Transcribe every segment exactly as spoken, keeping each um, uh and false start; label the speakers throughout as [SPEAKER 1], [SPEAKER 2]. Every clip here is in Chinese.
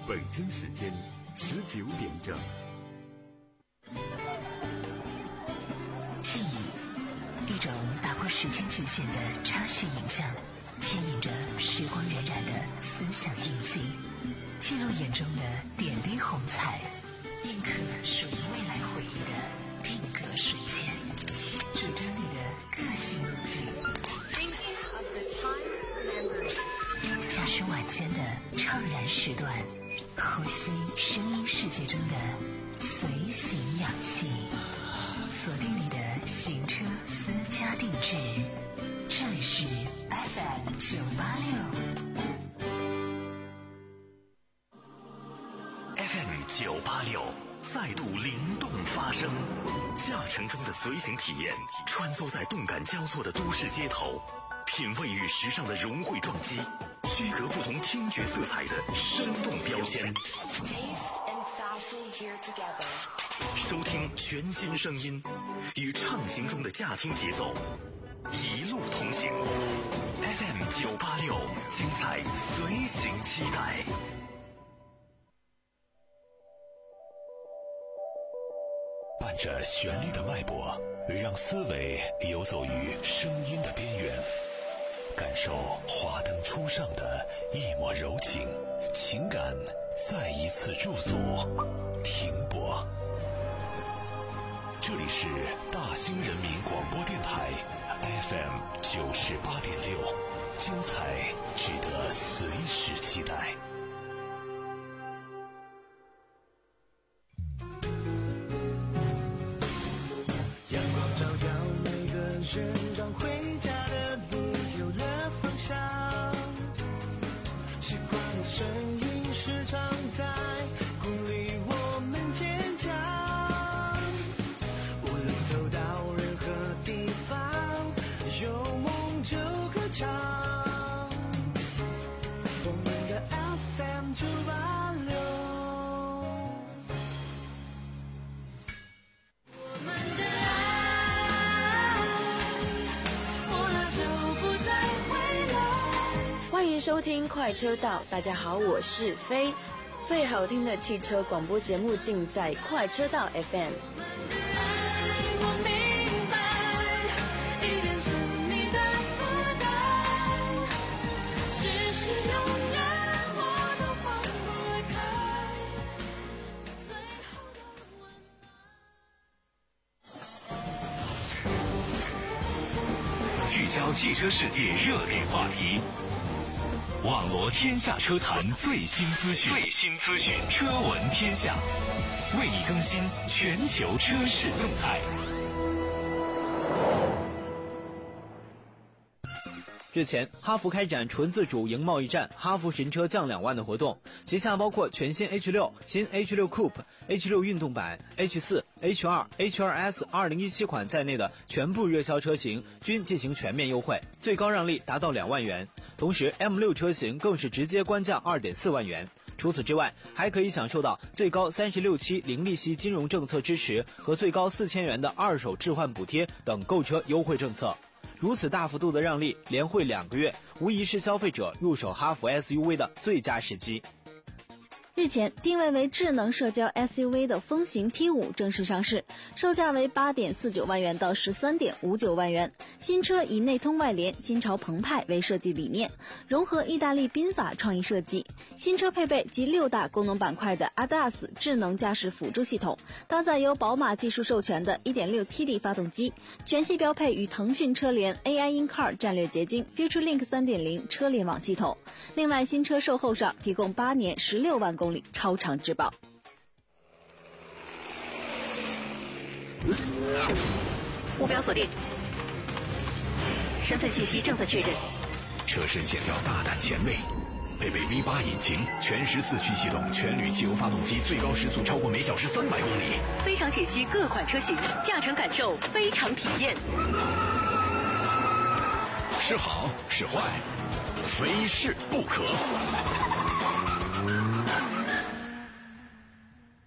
[SPEAKER 1] 北京时间十九点整。
[SPEAKER 2] 记忆，一种打破时间局限的插叙影像，牵引着时光荏苒的思想印记，记录眼中的点滴红彩，印刻属于未来回忆的定格瞬间，主张你的个性路径。驾驶晚间的怅然时段，呼吸声音世界中的随行氧气，锁定你的行车私家定制。这里是 F M 九八六
[SPEAKER 3] F M 九八六再度灵动发声，驾乘中的随行体验，穿梭在动感交错的都市街头，品味与时尚的融汇撞击，区隔不同听觉色彩的生动标签，收听全新声音，与畅行中的驾听节奏一路同行。 F M 九八六，精彩随行期待。伴着旋律的脉搏，让思维游走于声音的边缘，感受华灯初上的一抹柔情，情感再一次驻足停泊。这里是大兴人民广播电台 F M 九十八点六，精彩值得随时期待。
[SPEAKER 4] 阳光照耀每个人，让回家的路有了方向。习惯的声音时常在鼓励我们坚强。无论走到任何地方，有梦就歌唱。我们的 F M 九八六。
[SPEAKER 5] 欢迎收听快车道，大家好，我是飞。最好听的汽车广播节目尽在快车道 F M。
[SPEAKER 3] 聚焦汽车世界热点话题，网罗天下车坛最新资讯，最新资讯，车闻天下，为你更新全球车市动态。
[SPEAKER 6] 日前，哈弗开展纯自主营贸易战哈弗神车降两万的活动，旗下包括全新 H 六、新 H 六 Coupe、H 六 运动版、H 四、H 二、H 二 S 二零一七款在内的全部热销车型均进行全面优惠，最高让利达到两万元。同时 M 六 车型更是直接官降 二点四万元。除此之外，还可以享受到最高三十六期零利息金融政策支持和最高四千元的二手置换补贴等购车优惠政策。如此大幅度的让利，连惠两个月，无疑是消费者入手哈弗 S U V 的最佳时机。
[SPEAKER 7] 日前，定位为智能社交 S U V 的风行 T 五 正式上市，售价为 八点四九万元到 十三点五九万元。新车以内通外联、新潮澎湃为设计理念，融合意大利宾法创意设计。新车配备集六大功能板块的 A D A S 智能驾驶辅助系统，搭载由宝马技术授权的 一点六 T 的发动机，全系标配与腾讯车联 A I in Car 战略结晶 FutureLink 三点零 车联网系统。另外，新车售后上提供八年十六万公里超长质保。
[SPEAKER 2] 目标锁定，身份信息正在确认。
[SPEAKER 3] 车身线条大胆前卫，配备 V 八 引擎，全时四驱系统，全铝汽油发动机，最高时速超过每小时三百公里。
[SPEAKER 2] 非常解析各款车型，驾乘感受非常体验。
[SPEAKER 3] 是好是坏，非试不可。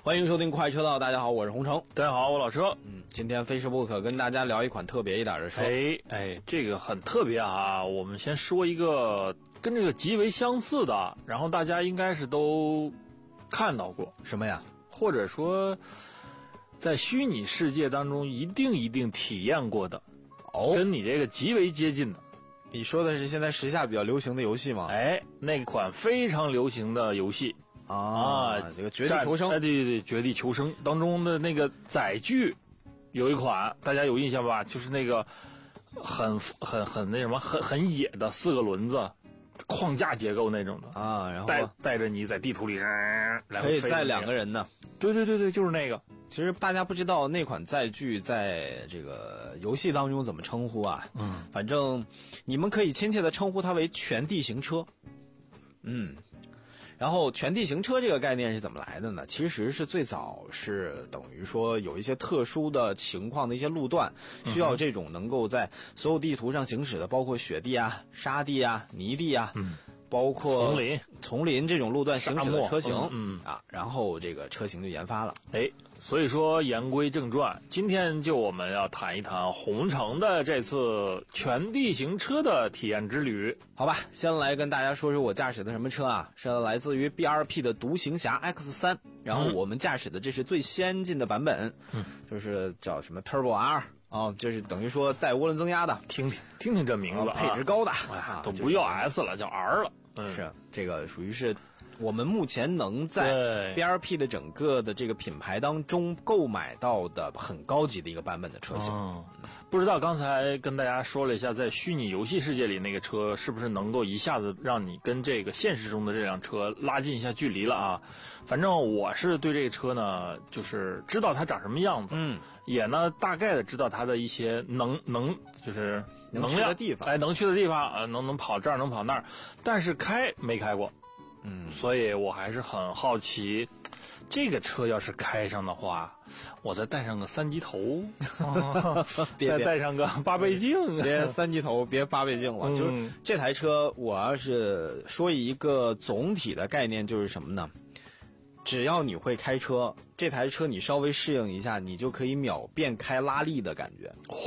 [SPEAKER 6] 欢迎收听快车道，大家好，我是洪城。
[SPEAKER 8] 大家好，我老车。
[SPEAKER 6] 嗯，今天非吃不可，跟大家聊一款特别一点的车。
[SPEAKER 8] 哎哎，这个很特别啊！我们先说一个跟这个极为相似的，然后大家应该是都看到过
[SPEAKER 6] 什么呀？
[SPEAKER 8] 或者说在虚拟世界当中一定一定体验过的，
[SPEAKER 6] 哦，
[SPEAKER 8] 跟你这个极为接近的。
[SPEAKER 6] 你说的是现在时下比较流行的游戏吗？
[SPEAKER 8] 哎，那款非常流行的游戏。
[SPEAKER 6] 啊，
[SPEAKER 8] 啊
[SPEAKER 6] 这个绝地求生，
[SPEAKER 8] 哎，对对对，绝地求生当中的那个载具，有一款大家有印象吧？就是那个很很很那什么，很很野的四个轮子框架结构那种的
[SPEAKER 6] 啊，然后
[SPEAKER 8] 带带着你在地图里、呃、来
[SPEAKER 6] 可以载两个人呢。
[SPEAKER 8] 对对对对，就是那个。
[SPEAKER 6] 其实大家不知道那款载具在这个游戏当中怎么称呼啊？嗯，反正你们可以亲切的称呼它为全地形车。嗯。然后全地形车这个概念是怎么来的呢？其实是最早是等于说有一些特殊的情况的一些路段，需要这种能够在所有地图上行驶的，包括雪地啊、沙地啊、泥地啊，嗯，包括
[SPEAKER 8] 丛林、
[SPEAKER 6] 丛林这种路段行驶的车型，
[SPEAKER 8] 嗯
[SPEAKER 6] 啊，然后这个车型就研发了。
[SPEAKER 8] 哎，所以说言归正传，今天就我们要谈一谈红城的这次全地形车的体验之旅。
[SPEAKER 6] 好吧，先来跟大家说说我驾驶的什么车啊，是来自于 B R P 的独行侠 X 三， 然后我们驾驶的这是最先进的版本，嗯，就是叫什么 Turbo R 哦，就是等于说带涡轮增压的，
[SPEAKER 8] 听听听听这名字、啊，
[SPEAKER 6] 配置高的，
[SPEAKER 8] 啊、都不要 S 了，叫 R 了。
[SPEAKER 6] 嗯，是这个属于是我们目前能在 B R P 的整个的这个品牌当中购买到的很高级的一个版本的车型。
[SPEAKER 8] 嗯，不知道刚才跟大家说了一下，在虚拟游戏世界里那个车是不是能够一下子让你跟这个现实中的这辆车拉近一下距离了啊？反正我是对这个车呢，就是知道它长什么样子，嗯，也呢大概的知道它的一些能能就是
[SPEAKER 6] 能去的地方，
[SPEAKER 8] 哎，能去的地方，呃，能能跑这儿能跑那儿，但是开没开过。嗯，所以我还是很好奇，这个车要是开上的话，我再带上个三级头，再带上个八倍镜，
[SPEAKER 6] 别三级头，别八倍镜了。嗯、就是这台车，我要是说一个总体的概念，就是什么呢？只要你会开车，这台车你稍微适应一下，你就可以秒变开拉力的感觉。
[SPEAKER 8] 哦，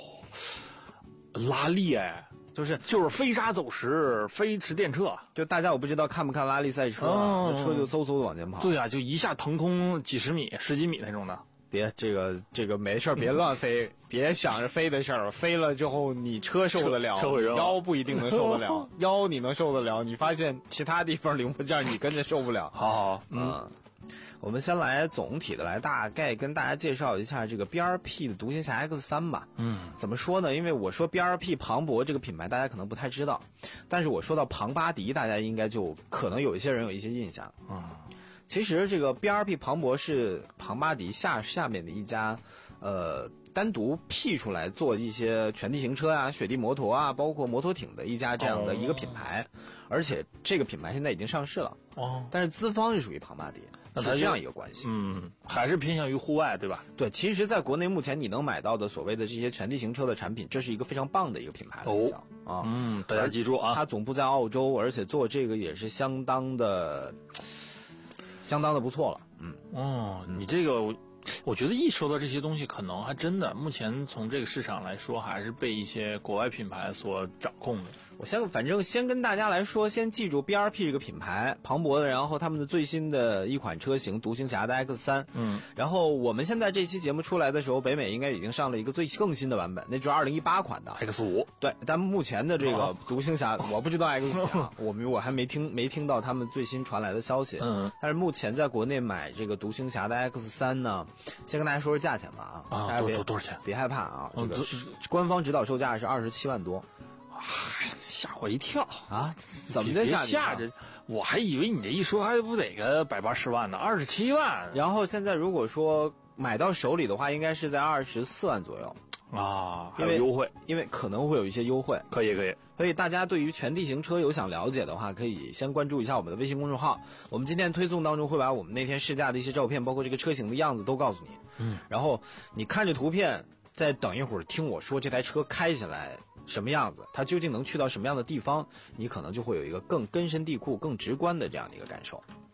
[SPEAKER 8] 拉力哎。就是就是飞沙走石，飞驰电掣。
[SPEAKER 6] 就大家我不知道看不看拉力赛车、啊，
[SPEAKER 8] 哦、
[SPEAKER 6] 那车就嗖嗖的往前跑。
[SPEAKER 8] 对啊，就一下腾空几十米、十几米那种的。
[SPEAKER 6] 别这个这个没事别乱飞，别想着飞的事儿，飞了之后你车受得了，
[SPEAKER 8] 车
[SPEAKER 6] 腰不一定能受得了，腰你能受得了，你发现其他地方零部件你跟着受不了。
[SPEAKER 8] 好好，
[SPEAKER 6] 嗯。嗯我们先来总体的来大概跟大家介绍一下这个 B R P 的独行侠 X 三 吧。嗯，怎么说呢？因为我说 B R P 庞博这个品牌大家可能不太知道，但是我说到庞巴迪，大家应该就可能有一些人有一些印象。嗯，其实这个 B R P 庞博是庞巴迪下下面的一家，呃，单独辟出来做一些全地形车啊、雪地摩托啊，包括摩托艇的一家这样的一个品牌，哦、而且这个品牌现在已经上市了。哦，但是资方是属于庞巴迪。是这样一个关系，
[SPEAKER 8] 嗯，还是偏向于户外，对吧？
[SPEAKER 6] 对，其实，在国内目前你能买到的所谓的这些全地形车的产品，这是一个非常棒的一个品牌
[SPEAKER 8] 哦
[SPEAKER 6] 啊，
[SPEAKER 8] 嗯，大家记住啊，
[SPEAKER 6] 它总部在澳洲，而且做这个也是相当的、相当的不错了，嗯，
[SPEAKER 8] 哦，你这个。我觉得一说到这些东西，可能还真的目前从这个市场来说，还是被一些国外品牌所掌控的。
[SPEAKER 6] 我先反正先跟大家来说，先记住 B R P 这个品牌，庞博的，然后他们的最新的一款车型独行侠的 X 三， 嗯，然后我们现在这期节目出来的时候，北美应该已经上了一个最更新的版本，那就是二零一八款的
[SPEAKER 8] X 五。
[SPEAKER 6] 对，但目前的这个独行侠，我不知道 X 四啊，我们我还没听没听到他们最新传来的消息。嗯，但是目前在国内买这个独行侠的 X 三 呢，先跟大家说说价钱吧啊，
[SPEAKER 8] 啊，多多多少钱？
[SPEAKER 6] 别害怕啊，这个官方指导售价是二十七万多。
[SPEAKER 8] 嗨，吓我一跳
[SPEAKER 6] 啊！怎么就吓你？
[SPEAKER 8] 吓着，我还以为你这一说还不得个百八十万呢，二十七万。
[SPEAKER 6] 然后现在如果说买到手里的话，应该是在二十四万左右
[SPEAKER 8] 啊，还有优惠，
[SPEAKER 6] 因为可能会有一些优惠。
[SPEAKER 8] 可以可以。
[SPEAKER 6] 所以大家对于全地形车有想了解的话，可以先关注一下我们的微信公众号。我们今天推送当中会把我们那天试驾的一些照片，包括这个车型的样子都告诉你。嗯，然后你看着图片，再等一会儿听我说这台车开起来什么样子，它究竟能去到什么样的地方，你可能就会有一个更根深蒂固、更直观的这样的一个感受。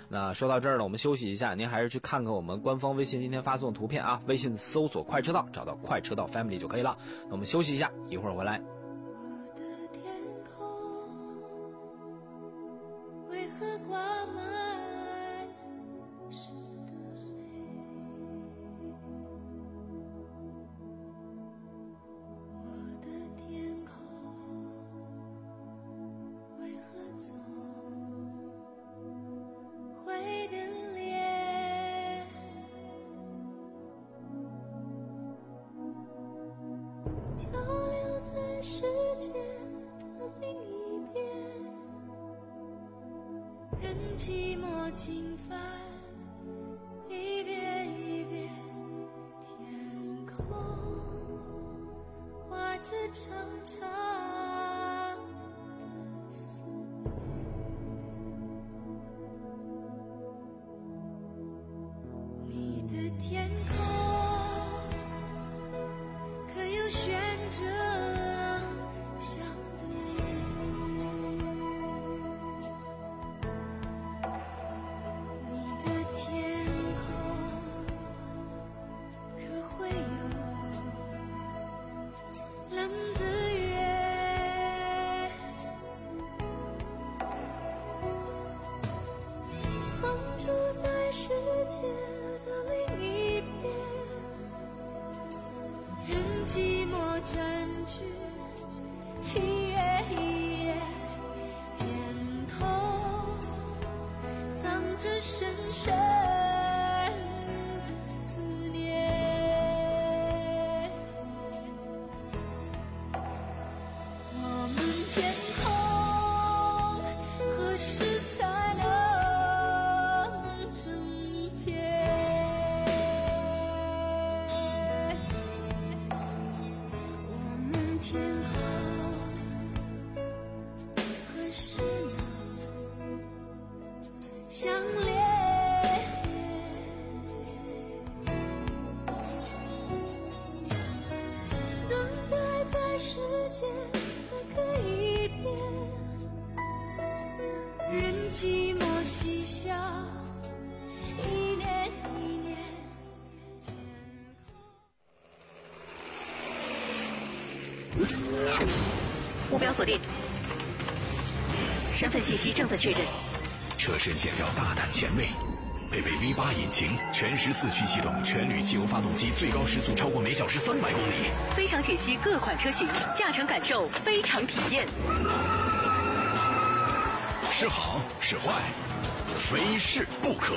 [SPEAKER 6] 那说到这儿呢，我们休息一下，您还是去看看我们官方微信今天发送的图片啊，微信搜索快车道，找到快车道 family 就可以了。那我们休息一下，一会儿回来。
[SPEAKER 9] 世界的另一边，任寂寞侵犯，一遍一遍，天空画着长长的思念。你的天空可有悬着寂寞占据一夜一夜，天空藏着深深的思念。我们天空何时才能睁一片？天空何时能相连？等待在世界的各一边，任寂寞嬉笑，一年一年。
[SPEAKER 2] 目标锁定，身份信息正在确认。
[SPEAKER 3] 车身线条大胆前卫，配备 V 八 引擎，全时四驱系统，全铝汽油发动机，最高时速超过每小时三百公里。
[SPEAKER 2] 非常解析各款车型，驾乘感受非常体验。
[SPEAKER 3] 是好是坏，非试不可。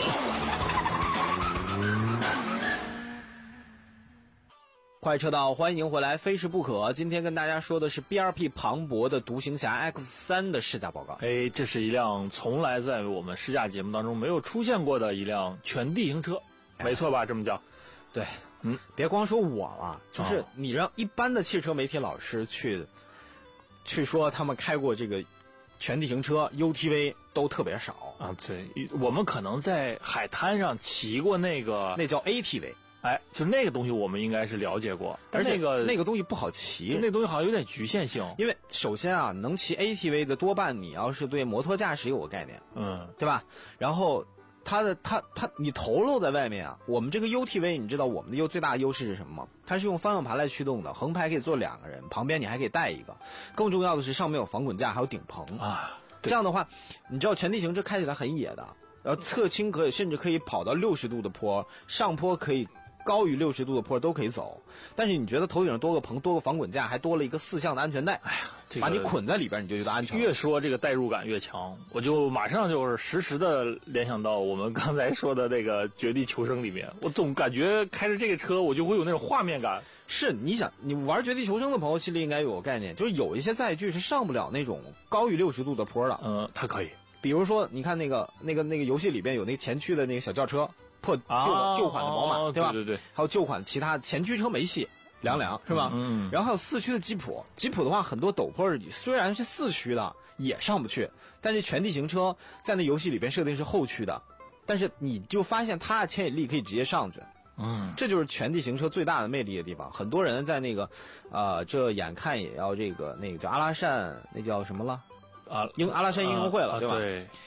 [SPEAKER 6] 快车道，欢迎回来，非试不可。今天跟大家说的是 B R P 磅礴的独行侠 X 三 的试驾报告。
[SPEAKER 8] 哎，这是一辆从来在我们试驾节目当中没有出现过的一辆全地形车，没错吧？这么叫？
[SPEAKER 6] 对，
[SPEAKER 8] 嗯，
[SPEAKER 6] 别光说我了，就是你让一般的汽车媒体老师去，去说他们开过这个全地形车 U T V 都特别少
[SPEAKER 8] 啊。对，我们可能在海滩上骑过那个，
[SPEAKER 6] 那叫 A T V。
[SPEAKER 8] 哎，就那个东西我们应该是了解过，
[SPEAKER 6] 但是
[SPEAKER 8] 那个
[SPEAKER 6] 那个东西不好骑，
[SPEAKER 8] 那东西好像有点局限性。
[SPEAKER 6] 因为首先啊，能骑 A T V 的多半你要是对摩托驾驶有个概念，
[SPEAKER 8] 嗯，
[SPEAKER 6] 对吧？然后它的它它你头露在外面啊，我们这个 U T V 你知道我们的优最大的优势是什么吗？它是用方向盘来驱动的，横排可以坐两个人，旁边你还可以带一个，更重要的是上面有防滚架，还有顶棚
[SPEAKER 8] 啊。
[SPEAKER 6] 这样的话，你知道全地形车开起来很野的，然后侧倾可以甚至可以跑到六十度的坡，上坡可以高于六十度的坡都可以走，但是你觉得头顶上多个棚、多个防滚架，还多了一个四向的安全带，
[SPEAKER 8] 哎呀，这个、
[SPEAKER 6] 把你捆在里边，你就觉得安全了。
[SPEAKER 8] 越说这个代入感越强，我就马上就是实时的联想到我们刚才说的那个《绝地求生》里面，我总感觉开着这个车，我就会有那种画面感。
[SPEAKER 6] 是，你想，你玩《绝地求生》的朋友心里应该有个概念，就是有一些载具是上不了那种高于六十度的坡的。
[SPEAKER 8] 嗯，它可以。
[SPEAKER 6] 比如说，你看那个那个那个游戏里边有那个前驱的那个小轿车。破旧的、啊、旧款的宝马，对吧？
[SPEAKER 8] 对对对，
[SPEAKER 6] 还有旧款其他前驱车没戏，凉凉是吧？
[SPEAKER 8] 嗯。
[SPEAKER 6] 然后还有四驱的吉普，吉普的话很多陡坡虽然是四驱的也上不去，但是全地形车在那游戏里边设定是后驱的，但是你就发现它的牵引力可以直接上去。
[SPEAKER 8] 嗯，
[SPEAKER 6] 这就是全地形车最大的魅力的地方。很多人在那个，呃，这眼看也要这个那个叫阿拉善，那叫什么了？
[SPEAKER 8] 啊，
[SPEAKER 6] 英阿拉善英雄会了，
[SPEAKER 8] 啊、
[SPEAKER 6] 对吧？
[SPEAKER 8] 对。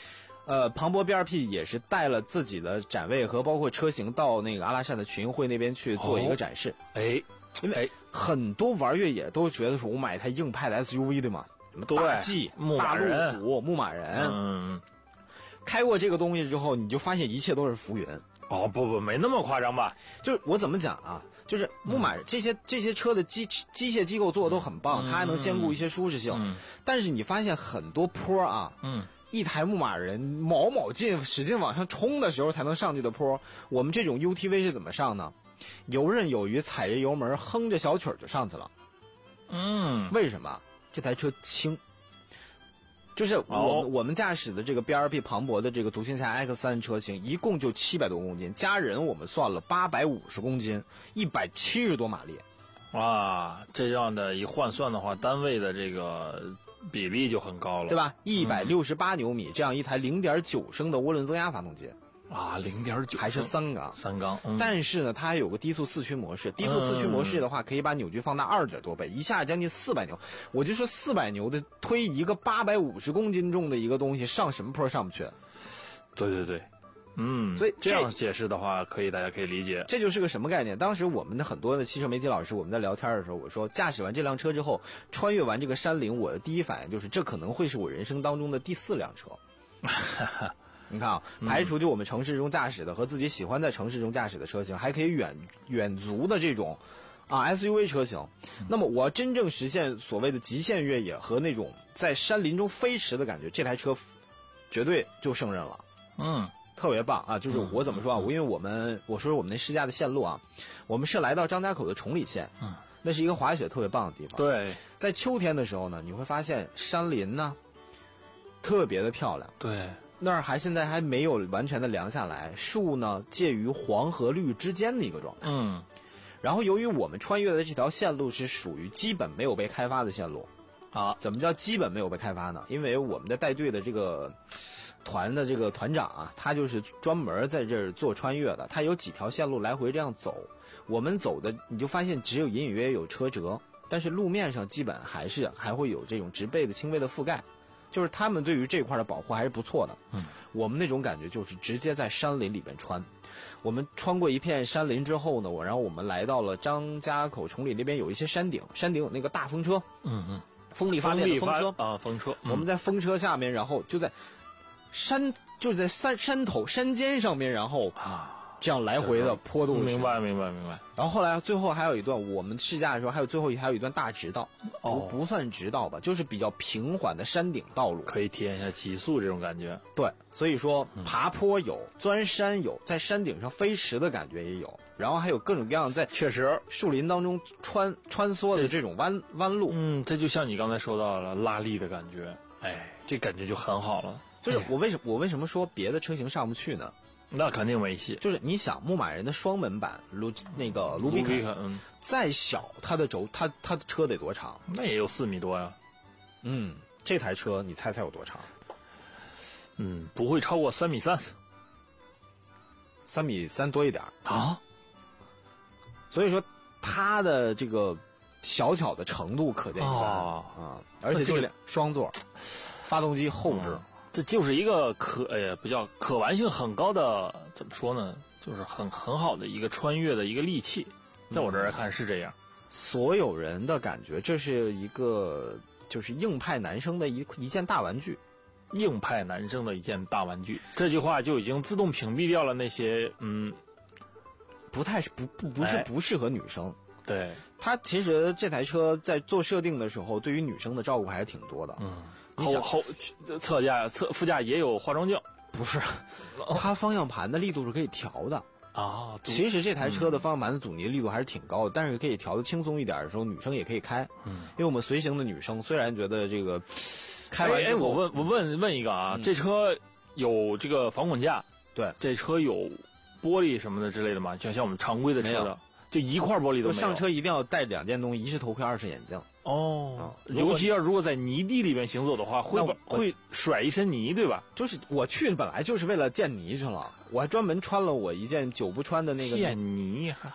[SPEAKER 6] 呃，庞博 B R P 也是带了自己的展位和包括车型到那个阿拉善的群英会那边去做一个展示。
[SPEAKER 8] 哦、哎，
[SPEAKER 6] 因为很多玩越野都觉得说我买一台硬派的 S U V 对吗？什么大 G、大路虎、牧马人，
[SPEAKER 8] 嗯，
[SPEAKER 6] 开过这个东西之后，你就发现一切都是浮云。
[SPEAKER 8] 哦，不不，没那么夸张吧？
[SPEAKER 6] 就是我怎么讲啊？就是牧马人、嗯、这些这些车的机机械机构做的都很棒，嗯、它还能兼顾一些舒适性。嗯、但是你发现很多坡啊，
[SPEAKER 8] 嗯，
[SPEAKER 6] 一台牧马人卯卯劲使劲往上冲的时候才能上去的坡，我们这种 U T V 是怎么上呢？游刃有余，踩着油门，哼着小曲儿就上去了。
[SPEAKER 8] 嗯，
[SPEAKER 6] 为什么？这台车轻。就是我、哦、我们驾驶的这个 B R P 庞博的这个独行侠 X 三 车型，一共就七百多公斤，加人我们算了八百五十公斤，一百七十多马力。
[SPEAKER 8] 哇，这样的一换算的话，单位的这个比例就很高了，
[SPEAKER 6] 对吧？一百六十八牛米，这样一台零点九升的涡轮增压发动机。
[SPEAKER 8] 啊，零点九
[SPEAKER 6] 还是三缸，
[SPEAKER 8] 三缸、嗯。
[SPEAKER 6] 但是呢，它还有个低速四驱模式。低速四驱模式的话，可以把扭矩放大二点多倍，一下将近四百牛。我就说四百牛的推一个八百五十公斤重的一个东西，上什么坡上不去？
[SPEAKER 8] 对对对，嗯，
[SPEAKER 6] 所以
[SPEAKER 8] 这样解释的话，可以大家可以理解。
[SPEAKER 6] 这就是个什么概念？当时我们的很多的汽车媒体老师，我们在聊天的时候，我说驾驶完这辆车之后，穿越完这个山岭，我的第一反应就是，这可能会是我人生当中的第四辆车。你看啊，排除就我们城市中驾驶的和自己喜欢在城市中驾驶的车型，还可以远远足的这种啊 S U V 车型。那么我真正实现所谓的极限越野和那种在山林中飞驰的感觉，这台车绝对就胜任了。
[SPEAKER 8] 嗯，
[SPEAKER 6] 特别棒啊！就是我怎么说啊？我、嗯、因为我们我说说我们那试驾的线路啊，我们是来到张家口的崇礼县，
[SPEAKER 8] 嗯，
[SPEAKER 6] 那是一个滑雪特别棒的地方。
[SPEAKER 8] 对，
[SPEAKER 6] 在秋天的时候呢，你会发现山林呢特别的漂亮。
[SPEAKER 8] 对。
[SPEAKER 6] 那儿还现在还没有完全的凉下来，树呢介于黄和绿之间的一个状态。
[SPEAKER 8] 嗯，
[SPEAKER 6] 然后由于我们穿越的这条线路是属于基本没有被开发的线路，
[SPEAKER 8] 啊，
[SPEAKER 6] 怎么叫基本没有被开发呢？因为我们的带队的这个团的这个团长啊，他就是专门在这儿做穿越的，他有几条线路来回这样走。我们走的你就发现只有隐隐约约有车辙，但是路面上基本还是还会有这种植被的轻微的覆盖。就是他们对于这块的保护还是不错的。
[SPEAKER 8] 嗯，
[SPEAKER 6] 我们那种感觉就是直接在山林里边穿。我们穿过一片山林之后呢，我然后我们来到了张家口崇礼那边有一些山顶，山顶有那个大风车。
[SPEAKER 8] 嗯嗯，
[SPEAKER 6] 风力发电的风车
[SPEAKER 8] 啊，风车。
[SPEAKER 6] 嗯、我们在风车下面，然后就在山就在山山头山尖上面，然后
[SPEAKER 8] 啊。
[SPEAKER 6] 这样来回的坡度，
[SPEAKER 8] 明白明白明白。
[SPEAKER 6] 然后后来最后还有一段，我们试驾的时候还有最后还有一段大直道，
[SPEAKER 8] 哦，
[SPEAKER 6] 不算直道吧，就是比较平缓的山顶道路，
[SPEAKER 8] 可以体验一下极速这种感觉。
[SPEAKER 6] 对，所以说爬坡有，钻山有，在山顶上飞驰的感觉也有，然后还有各种各样在
[SPEAKER 8] 确实
[SPEAKER 6] 树林当中穿穿梭的这种弯弯路。
[SPEAKER 8] 嗯，这就像你刚才说到了拉力的感觉，哎，这感觉就很好了。
[SPEAKER 6] 就是我为什么我为什么说别的车型上不去呢？
[SPEAKER 8] 那肯定没戏。
[SPEAKER 6] 就是你想，牧马人的双门版卢那个卢比卡，
[SPEAKER 8] 嗯，
[SPEAKER 6] 再小，它的轴，它它的车得多长？
[SPEAKER 8] 那也有四米多呀。
[SPEAKER 6] 嗯，这台车你猜猜有多长？
[SPEAKER 8] 嗯，不会超过三米三，
[SPEAKER 6] 三米三多一点
[SPEAKER 8] 啊。
[SPEAKER 6] 所以说，它的这个小巧的程度可见一斑
[SPEAKER 8] 啊、
[SPEAKER 6] 嗯！而且这个双座，发动机后置。
[SPEAKER 8] 嗯，这就是一个可哎呀，不叫可玩性很高的，怎么说呢？就是很很好的一个穿越的一个利器，在我这儿看是这样。
[SPEAKER 6] 嗯、所有人的感觉，这是一个就是硬派男生的一一件大玩具，
[SPEAKER 8] 硬派男生的一件大玩具。这句话就已经自动屏蔽掉了那些嗯，
[SPEAKER 6] 不太不不不是不适合女生。哎、
[SPEAKER 8] 对，
[SPEAKER 6] 它其实这台车在做设定的时候，对于女生的照顾还是挺多的。
[SPEAKER 8] 嗯。后后侧驾侧副驾也有化妆镜，
[SPEAKER 6] 不是，它方向盘的力度是可以调的
[SPEAKER 8] 啊。
[SPEAKER 6] 其实这台车的方向盘的阻尼力度还是挺高的，嗯、但是可以调的轻松一点的时候，女生也可以开。
[SPEAKER 8] 嗯，
[SPEAKER 6] 因为我们随行的女生虽然觉得这个开完，
[SPEAKER 8] 哎，我问我问问一个啊，嗯、这车有这个防滚架？
[SPEAKER 6] 对，
[SPEAKER 8] 这车有玻璃什么的之类的吗？就像我们常规的车的，就一块玻璃都没有。
[SPEAKER 6] 上车一定要带两件东西，一是头盔，二是眼镜。
[SPEAKER 8] 哦，尤其要如果在泥地里面行走的话，会会甩一身泥，对吧？
[SPEAKER 6] 就是我去本来就是为了见泥去了，我还专门穿了我一件久不穿的那个
[SPEAKER 8] 见泥，
[SPEAKER 6] 就是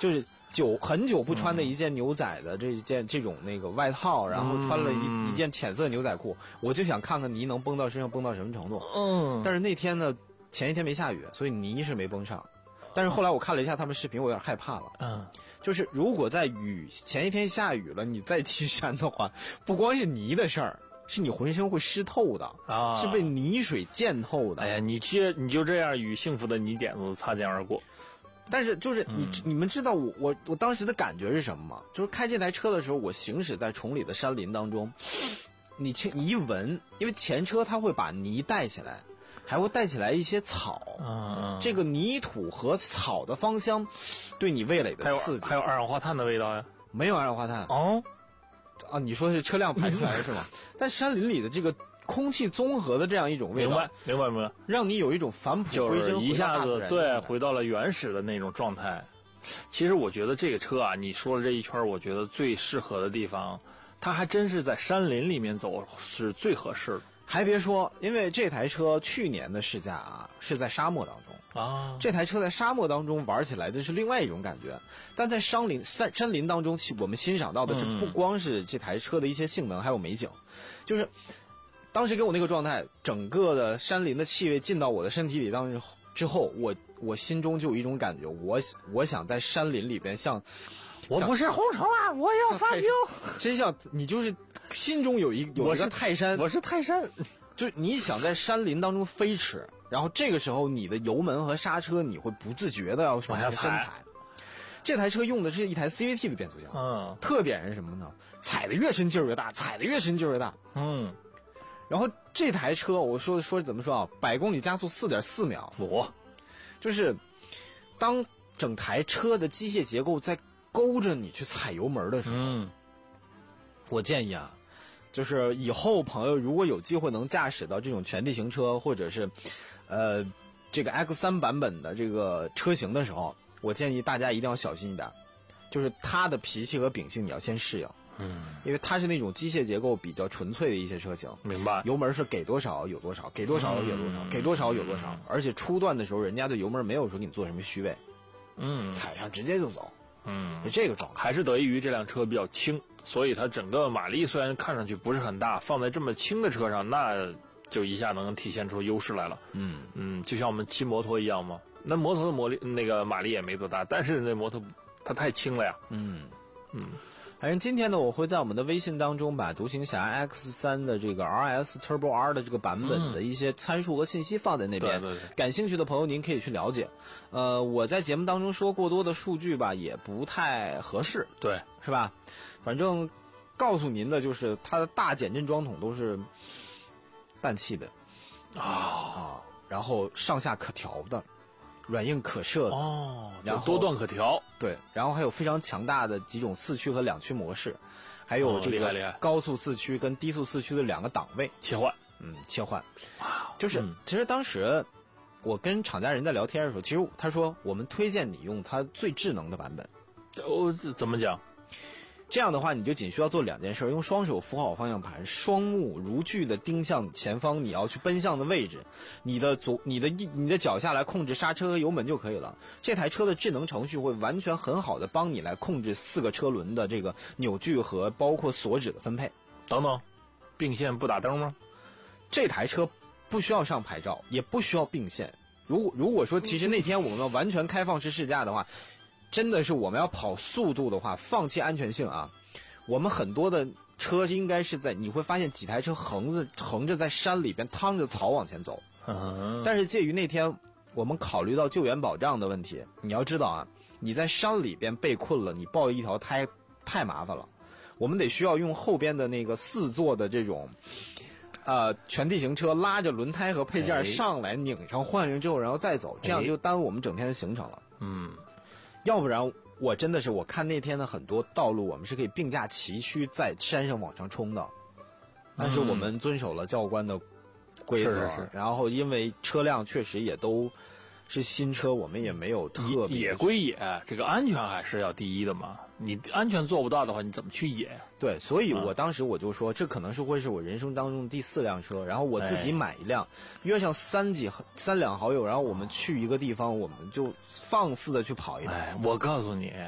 [SPEAKER 6] 久很久不穿的一件牛仔的这一件这种那个外套，然后穿了一、
[SPEAKER 8] 嗯、
[SPEAKER 6] 一件浅色牛仔裤，我就想看看泥能崩到身上崩到什么程度。
[SPEAKER 8] 嗯，
[SPEAKER 6] 但是那天呢，前一天没下雨，所以泥是没崩上。但是后来我看了一下他们视频，我有点害怕了。
[SPEAKER 8] 嗯，
[SPEAKER 6] 就是如果在雨前一天下雨了，你再进山的话，不光是泥的事儿，是你浑身会湿透的
[SPEAKER 8] 啊，
[SPEAKER 6] 是被泥水溅透的。
[SPEAKER 8] 哎呀，你这你就这样与幸福的泥点子擦肩而过。
[SPEAKER 6] 但是就是你、嗯、你们知道我我我当时的感觉是什么吗？就是开这台车的时候，我行驶在崇礼的山林当中，你你一闻，因为前车它会把泥带起来，还会带起来一些草，
[SPEAKER 8] 嗯，
[SPEAKER 6] 这个泥土和草的芳香，对你味蕾的刺激。
[SPEAKER 8] 还有还有二氧化碳的味道呀？
[SPEAKER 6] 没有二氧化碳
[SPEAKER 8] 哦，
[SPEAKER 6] 啊，你说是车辆排出来的是吗？但山林里的这个空气综合的这样一种味道，
[SPEAKER 8] 明白明白明白，
[SPEAKER 6] 让你有一种返璞归真，
[SPEAKER 8] 一下子对回到
[SPEAKER 6] 了
[SPEAKER 8] 原始的那种状态。其实我觉得这个车啊，你说了这一圈，我觉得最适合的地方，它还真是在山林里面走是最合适的。
[SPEAKER 6] 还别说，因为这台车去年的试驾啊是在沙漠当中
[SPEAKER 8] 啊，
[SPEAKER 6] 这台车在沙漠当中玩起来这是另外一种感觉。但在山林山山林当中，我们欣赏到的是不光是这台车的一些性能，还有美景，就是当时给我那个状态，整个的山林的气味进到我的身体里当中之后，我我心中就有一种感觉，我我想在山林里边像，
[SPEAKER 8] 我不是红尘啊，我要发飙，
[SPEAKER 6] 真像你就是心中有一有一个泰山，
[SPEAKER 8] 我是泰山，
[SPEAKER 6] 就你想在山林当中飞驰，然后这个时候你的油门和刹车你会不自觉的要往下深踩。这台车用的是一台 C V T 的变速箱，
[SPEAKER 8] 嗯，
[SPEAKER 6] 特点是什么呢？踩的越深劲儿越大，踩的越深劲儿越大，
[SPEAKER 8] 嗯。
[SPEAKER 6] 然后这台车，我说说怎么说啊？百公里加速四点四秒，
[SPEAKER 8] 我
[SPEAKER 6] 就是当整台车的机械结构在勾着你去踩油门的时候，
[SPEAKER 8] 嗯，
[SPEAKER 6] 我建议啊，就是以后朋友如果有机会能驾驶到这种全地形车，或者是呃这个 X 三 版本的这个车型的时候，我建议大家一定要小心一点，就是它的脾气和秉性你要先适应。
[SPEAKER 8] 嗯，
[SPEAKER 6] 因为它是那种机械结构比较纯粹的一些车型，
[SPEAKER 8] 明白？
[SPEAKER 6] 油门是给多少有多少，给多少有多少，嗯、给多少有多少。而且初段的时候，人家对油门没有说给你做什么虚位，
[SPEAKER 8] 嗯，
[SPEAKER 6] 踩上直接就走，
[SPEAKER 8] 嗯，
[SPEAKER 6] 是这个状态。
[SPEAKER 8] 还是得益于这辆车比较轻，所以它整个马力虽然看上去不是很大，放在这么轻的车上，那就一下能体现出优势来了。
[SPEAKER 6] 嗯
[SPEAKER 8] 嗯，就像我们骑摩托一样嘛，那摩托的摩力那个马力也没多大，但是那摩托它太轻了呀。
[SPEAKER 6] 嗯
[SPEAKER 8] 嗯。
[SPEAKER 6] 反正今天呢，我会在我们的微信当中把独行侠 X 三 的这个 R S Turbo R 的这个版本的一些参数和信息放在那边，
[SPEAKER 8] 嗯、对对对，
[SPEAKER 6] 感兴趣的朋友您可以去了解。呃，我在节目当中说过多的数据吧，也不太合适，
[SPEAKER 8] 对，
[SPEAKER 6] 是吧？反正告诉您的就是它的大减震装筒都是氮气的
[SPEAKER 8] 啊、
[SPEAKER 6] 啊，然后上下可调的。软硬可设的
[SPEAKER 8] 哦，
[SPEAKER 6] 然后
[SPEAKER 8] 多段可调，
[SPEAKER 6] 对，然后还有非常强大的几种四驱和两驱模式，还有这个高速四驱跟低速四驱的两个档位
[SPEAKER 8] 切换，
[SPEAKER 6] 嗯，切换，
[SPEAKER 8] 哇，
[SPEAKER 6] 就是、嗯、其实当时我跟厂家人在聊天的时候，其实他说我们推荐你用它最智能的版本，
[SPEAKER 8] 哦，怎么讲？
[SPEAKER 6] 这样的话，你就仅需要做两件事：用双手扶好方向盘，双目如炬的盯向前方你要去奔向的位置，你的左、你的你的脚下来控制刹车和油门就可以了。这台车的智能程序会完全很好的帮你来控制四个车轮的这个扭矩和包括锁止的分配。
[SPEAKER 8] 等等，并线不打灯吗？
[SPEAKER 6] 这台车不需要上牌照，也不需要并线。如果如果说其实那天我们要完全开放式试驾的话，真的是我们要跑速度的话，放弃安全性啊！我们很多的车应该是在，你会发现几台车横着横着在山里边趟着草往前走。
[SPEAKER 8] 嗯、
[SPEAKER 6] 但是介于那天我们考虑到救援保障的问题，你要知道啊，你在山里边被困了，你抱一条胎太麻烦了。我们得需要用后边的那个四座的这种呃全地形车拉着轮胎和配件上来，拧上换上之后然后再走，这样就耽误我们整天的行程了。
[SPEAKER 8] 嗯。
[SPEAKER 6] 要不然我真的是我看那天的很多道路我们是可以并驾齐驱在山上往上冲的，但是我们遵守了教官的规则、
[SPEAKER 8] 嗯、是是是，
[SPEAKER 6] 然后因为车辆确实也都是新车，我们也没有特别
[SPEAKER 8] 野归野，这个安全还是要第一的嘛，你安全做不到的话你怎么去野？
[SPEAKER 6] 对，所以我当时我就说、嗯、这可能是会是我人生当中第四辆车，然后我自己买一辆、哎、约上三几三两好友，然后我们去一个地方，我们就放肆的去跑一跑、
[SPEAKER 8] 哎、我告诉你，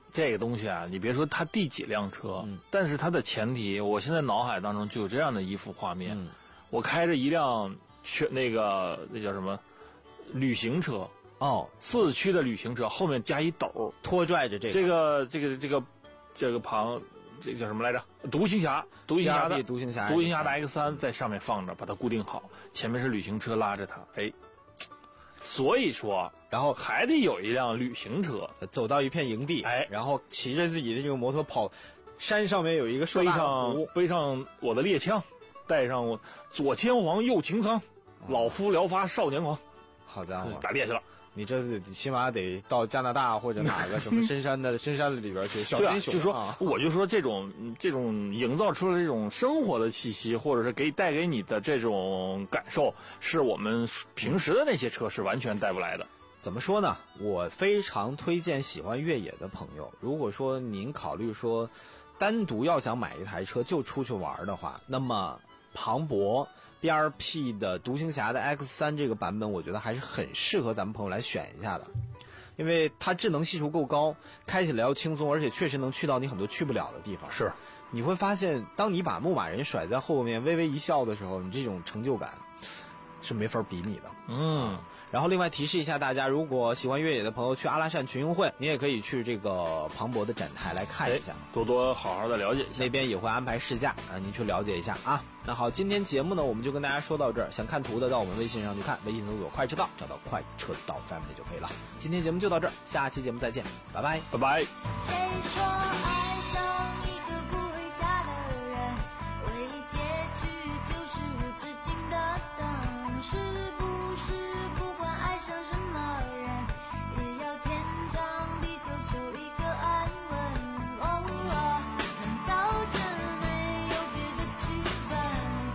[SPEAKER 8] 这个东西啊，你别说它第几辆车，
[SPEAKER 6] 嗯、
[SPEAKER 8] 但是它的前提，我现在脑海当中就有这样的一幅画面：
[SPEAKER 6] 嗯、
[SPEAKER 8] 我开着一辆全那个那叫什么旅行车
[SPEAKER 6] 哦，
[SPEAKER 8] 四驱的旅行车，后面加一斗
[SPEAKER 6] 拖拽着这个
[SPEAKER 8] 这个这个这个这个旁这个叫什么来着？独行侠，独行侠的
[SPEAKER 6] 独行侠，
[SPEAKER 8] 独行侠的 X 三在上面放着，把它固定好，前面是旅行车拉着它，哎。所以说，
[SPEAKER 6] 然后
[SPEAKER 8] 还得有一辆旅行车，
[SPEAKER 6] 走到一片营地，
[SPEAKER 8] 哎，
[SPEAKER 6] 然后骑着自己的这个摩托跑，山上面有一个
[SPEAKER 8] 背上背上我的猎枪，带上我左牵黄右擎苍，嗯、老夫聊发少年狂。
[SPEAKER 6] 好家伙，
[SPEAKER 8] 打猎去了！
[SPEAKER 6] 你这起码得到加拿大或者哪个什么深山的深山里边去，小
[SPEAKER 8] 天
[SPEAKER 6] 熊。
[SPEAKER 8] 就说，
[SPEAKER 6] 啊、
[SPEAKER 8] 我就说这种这种营造出了这种生活的气息，或者是给带给你的这种感受，是我们平时的那些车是完全带不来的。
[SPEAKER 6] 怎么说呢？我非常推荐喜欢越野的朋友，如果说您考虑说单独要想买一台车就出去玩的话，那么庞博B R P 的独行侠的 X 三 这个版本，我觉得还是很适合咱们朋友来选一下的，因为它智能系数够高，开起来要轻松，而且确实能去到你很多去不了的地方。
[SPEAKER 8] 是，
[SPEAKER 6] 你会发现，当你把牧马人甩在后面，微微一笑的时候，你这种成就感是没法比拟的。
[SPEAKER 8] 嗯。
[SPEAKER 6] 然后另外提示一下大家，如果喜欢越野的朋友去阿拉善群英会，你也可以去这个庞博的展台来看一下，
[SPEAKER 8] 多多好好的了解一下，
[SPEAKER 6] 那边也会安排试驾啊，您去了解一下啊。那好，今天节目呢我们就跟大家说到这儿，想看图的到我们微信上去看，微信搜索快车道，找到快车道 family 就可以了。今天节目就到这儿，下期节目再见，拜拜，
[SPEAKER 8] 拜拜。
[SPEAKER 9] 谁说爱上一个不回家的人，唯一结局就是无止境的等，是不是不管爱上什么人，也要天长地久求一个安稳？哦哦，难道真没有别的剧本？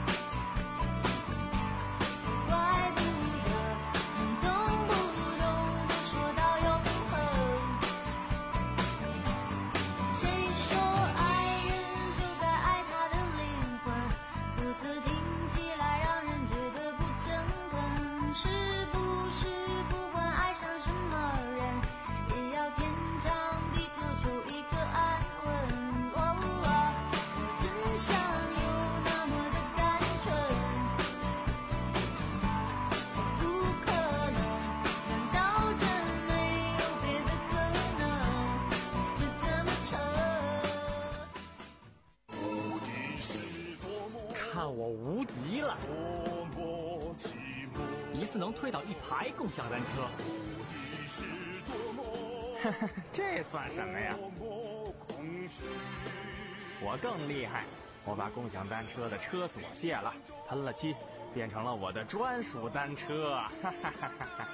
[SPEAKER 9] 怪不得能动不动就说到永恒。谁说爱人就该爱他的灵魂？歌词听起来让人觉得不诚恳，是不是不管爱上什么人，也要天长地久求一个安稳？哦哦，我真想有那么的单纯，不可能，难道真没有别的可能？这怎么成？
[SPEAKER 10] 看我无敌了！一次能推倒一排共享单车，这算什么呀？我更厉害，我把共享单车的车锁卸了，喷了漆，变成了我的专属单车。哈哈哈哈哈！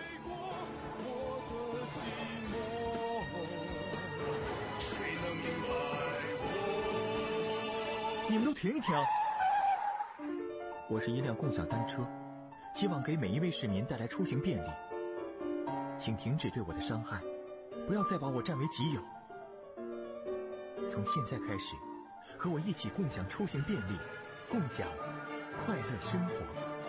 [SPEAKER 11] 你们都停一停！我是一辆共享单车，希望给每一位市民带来出行便利。请停止对我的伤害，不要再把我占为己有。从现在开始，和我一起共享出行便利，共享快乐生活。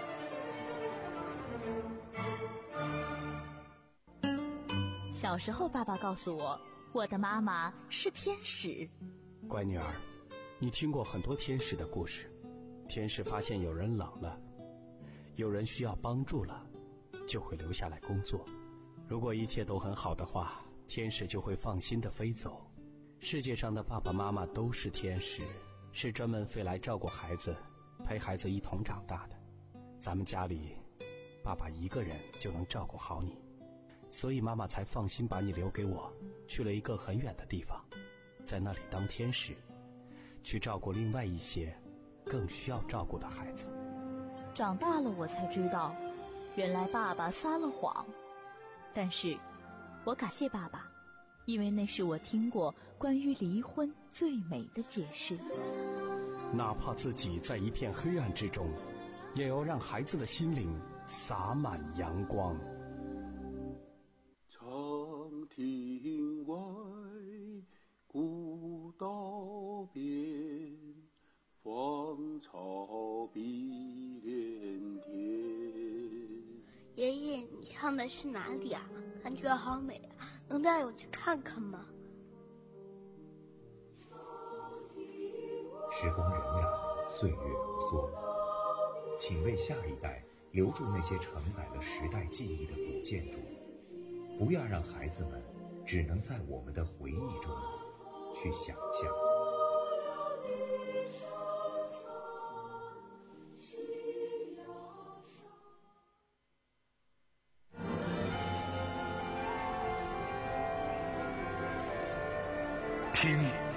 [SPEAKER 12] 小时候，爸爸告诉我，我的妈妈是天使。
[SPEAKER 13] 乖女儿，你听过很多天使的故事。天使发现有人冷了，有人需要帮助了，就会留下来工作。如果一切都很好的话，天使就会放心地飞走。世界上的爸爸妈妈都是天使，是专门飞来照顾孩子，陪孩子一同长大的。咱们家里，爸爸一个人就能照顾好你，所以妈妈才放心把你留给我，去了一个很远的地方，在那里当天使，去照顾另外一些更需要照顾的孩子。
[SPEAKER 12] 长大了我才知道，原来爸爸撒了谎。但是我感谢爸爸，因为那是我听过关于离婚最美的解释。
[SPEAKER 13] 哪怕自己在一片黑暗之中，也要让孩子的心灵洒满阳光。
[SPEAKER 14] 长亭外，古道边，芳草碧连天。
[SPEAKER 15] 爷爷，你唱的是哪里啊？感觉好美啊，能带我去看看吗？ 时光荏苒，岁月如梭，请为下一代留住那些承载了时代记忆的古建筑，不要让孩子们只能在我们的回忆中去想象。
[SPEAKER 3] 听